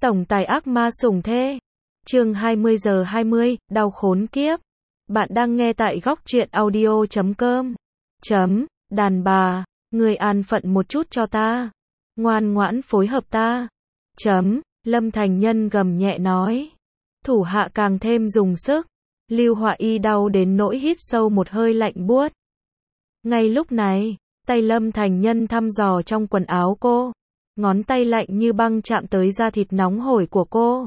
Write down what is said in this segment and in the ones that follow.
Tổng tài ác ma sủng thê. Chương 20:20, đau khốn kiếp. Bạn đang nghe tại góc truyện audio.com. Đàn bà, người an phận một chút cho ta. Ngoan ngoãn phối hợp ta. Lâm Thành Nhân gầm nhẹ nói. Thủ hạ càng thêm dùng sức. Lưu Họa Y đau đến nỗi hít sâu một hơi lạnh buốt. Ngay lúc này, tay Lâm Thành Nhân thăm dò trong quần áo cô. Ngón tay lạnh như băng chạm tới da thịt nóng hổi của cô.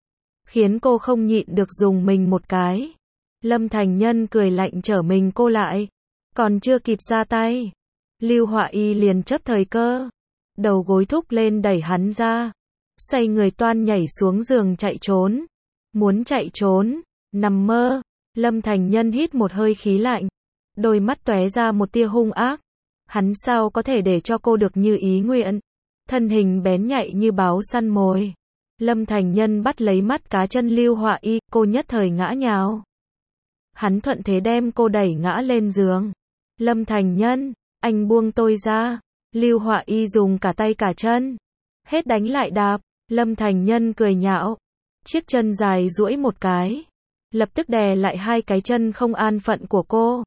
Khiến cô không nhịn được dùng mình một cái. Lâm Thành Nhân cười lạnh trở mình cô lại. Còn chưa kịp ra tay. Lưu Họa Y liền chấp thời cơ. Đầu gối thúc lên đẩy hắn ra. Xoay người toan nhảy xuống giường chạy trốn. Muốn chạy trốn, nằm mơ. Lâm Thành Nhân hít một hơi khí lạnh. Đôi mắt tóe ra một tia hung ác. Hắn sao có thể để cho cô được như ý nguyện. Thân hình bén nhạy như báo săn mồi. Lâm Thành Nhân bắt lấy mắt cá chân Lưu Họa Y, cô nhất thời ngã nhào. Hắn thuận thế đem cô đẩy ngã lên giường. Lâm Thành Nhân, anh buông tôi ra. Lưu Họa Y dùng cả tay cả chân. Hết đánh lại đạp. Lâm Thành Nhân cười nhạo. Chiếc chân dài duỗi một cái. Lập tức đè lại hai cái chân không an phận của cô.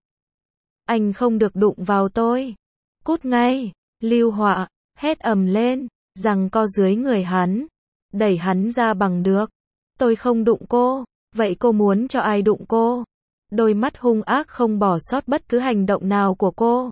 Anh không được đụng vào tôi. Cút ngay. Lưu Họa hét ầm lên, giằng co dưới người hắn. Đẩy hắn ra bằng được. Tôi không đụng cô. Vậy cô muốn cho ai đụng cô? Đôi mắt hung ác không bỏ sót bất cứ hành động nào của cô.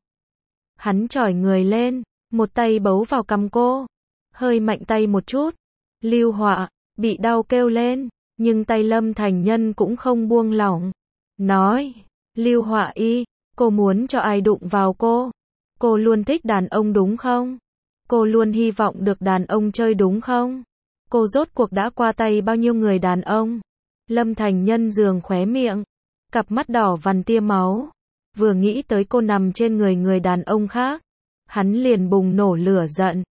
Hắn chỏi người lên, một tay bấu vào cằm cô. Hơi mạnh tay một chút. Lưu Họa bị đau kêu lên, nhưng tay Lâm Thành Nhân cũng không buông lỏng. Nói, Lưu Họa Y, cô muốn cho ai đụng vào cô? Cô luôn thích đàn ông đúng không? Cô luôn hy vọng được đàn ông chơi đúng không? Cô rốt cuộc đã qua tay bao nhiêu người đàn ông? Lâm Thành Nhân giường khóe miệng, cặp mắt đỏ vằn tia máu. Vừa nghĩ tới cô nằm trên người đàn ông khác, hắn liền bùng nổ lửa giận.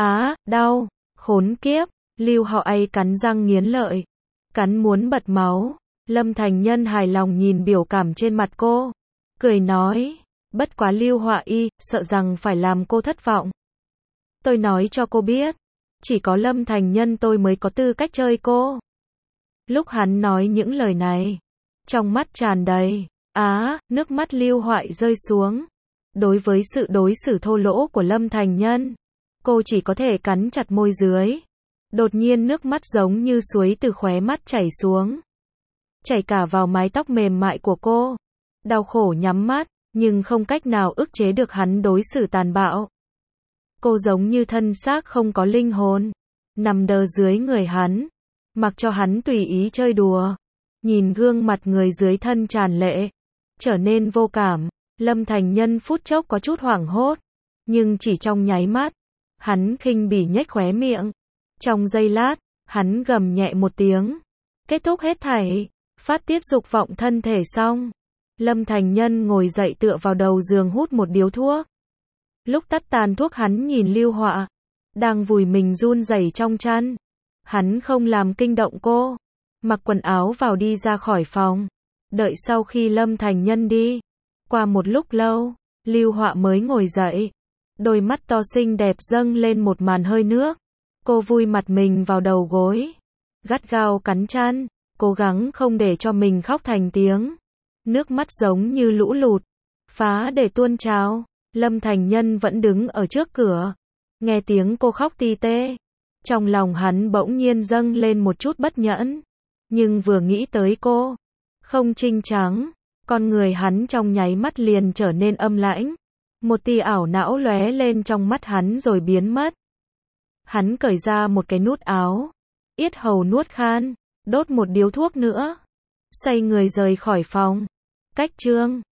Đau, khốn kiếp. Lưu Họa Y cắn răng nghiến lợi, cắn muốn bật máu. Lâm Thành Nhân hài lòng nhìn biểu cảm trên mặt cô, cười nói, bất quá Lưu Họa Y, sợ rằng phải làm cô thất vọng. Tôi nói cho cô biết, chỉ có Lâm Thành Nhân tôi mới có tư cách chơi cô. Lúc hắn nói những lời này, trong mắt tràn đầy, nước mắt Lưu Họa Y rơi xuống. Đối với sự đối xử thô lỗ của Lâm Thành Nhân, cô chỉ có thể cắn chặt môi dưới. Đột nhiên nước mắt giống như suối từ khóe mắt chảy xuống. Chảy cả vào mái tóc mềm mại của cô. Đau khổ nhắm mắt, nhưng không cách nào ức chế được hắn đối xử tàn bạo. Cô giống như thân xác không có linh hồn, nằm đờ dưới người hắn, mặc cho hắn tùy ý chơi đùa. Nhìn gương mặt người dưới thân tràn lệ, trở nên vô cảm, Lâm Thành Nhân phút chốc có chút hoảng hốt, nhưng chỉ trong nháy mắt, hắn khinh bỉ nhếch khóe miệng. Trong giây lát, hắn gầm nhẹ một tiếng, kết thúc hết thảy, phát tiết dục vọng thân thể xong. Lâm Thành Nhân ngồi dậy tựa vào đầu giường hút một điếu thuốc. Lúc tắt tàn thuốc hắn nhìn Lưu Họa, đang vùi mình run rẩy trong chăn. Hắn không làm kinh động cô, mặc quần áo vào đi ra khỏi phòng. Đợi sau khi Lâm Thành Nhân đi, qua một lúc lâu, Lưu Họa mới ngồi dậy. Đôi mắt to xinh đẹp dâng lên một màn hơi nước. Cô vùi mặt mình vào đầu gối, gắt gao cắn chăn, cố gắng không để cho mình khóc thành tiếng. Nước mắt giống như lũ lụt, phá để tuôn trào. Lâm Thành Nhân vẫn đứng ở trước cửa, nghe tiếng cô khóc ti tê. Trong lòng hắn bỗng nhiên dâng lên một chút bất nhẫn, nhưng vừa nghĩ tới cô, không trinh trắng, con người hắn trong nháy mắt liền trở nên âm lãnh. Một tia ảo não lóe lên trong mắt hắn rồi biến mất. Hắn cởi ra một cái nút áo, yết hầu nuốt khan, đốt một điếu thuốc nữa, xoay người rời khỏi phòng. Cách chương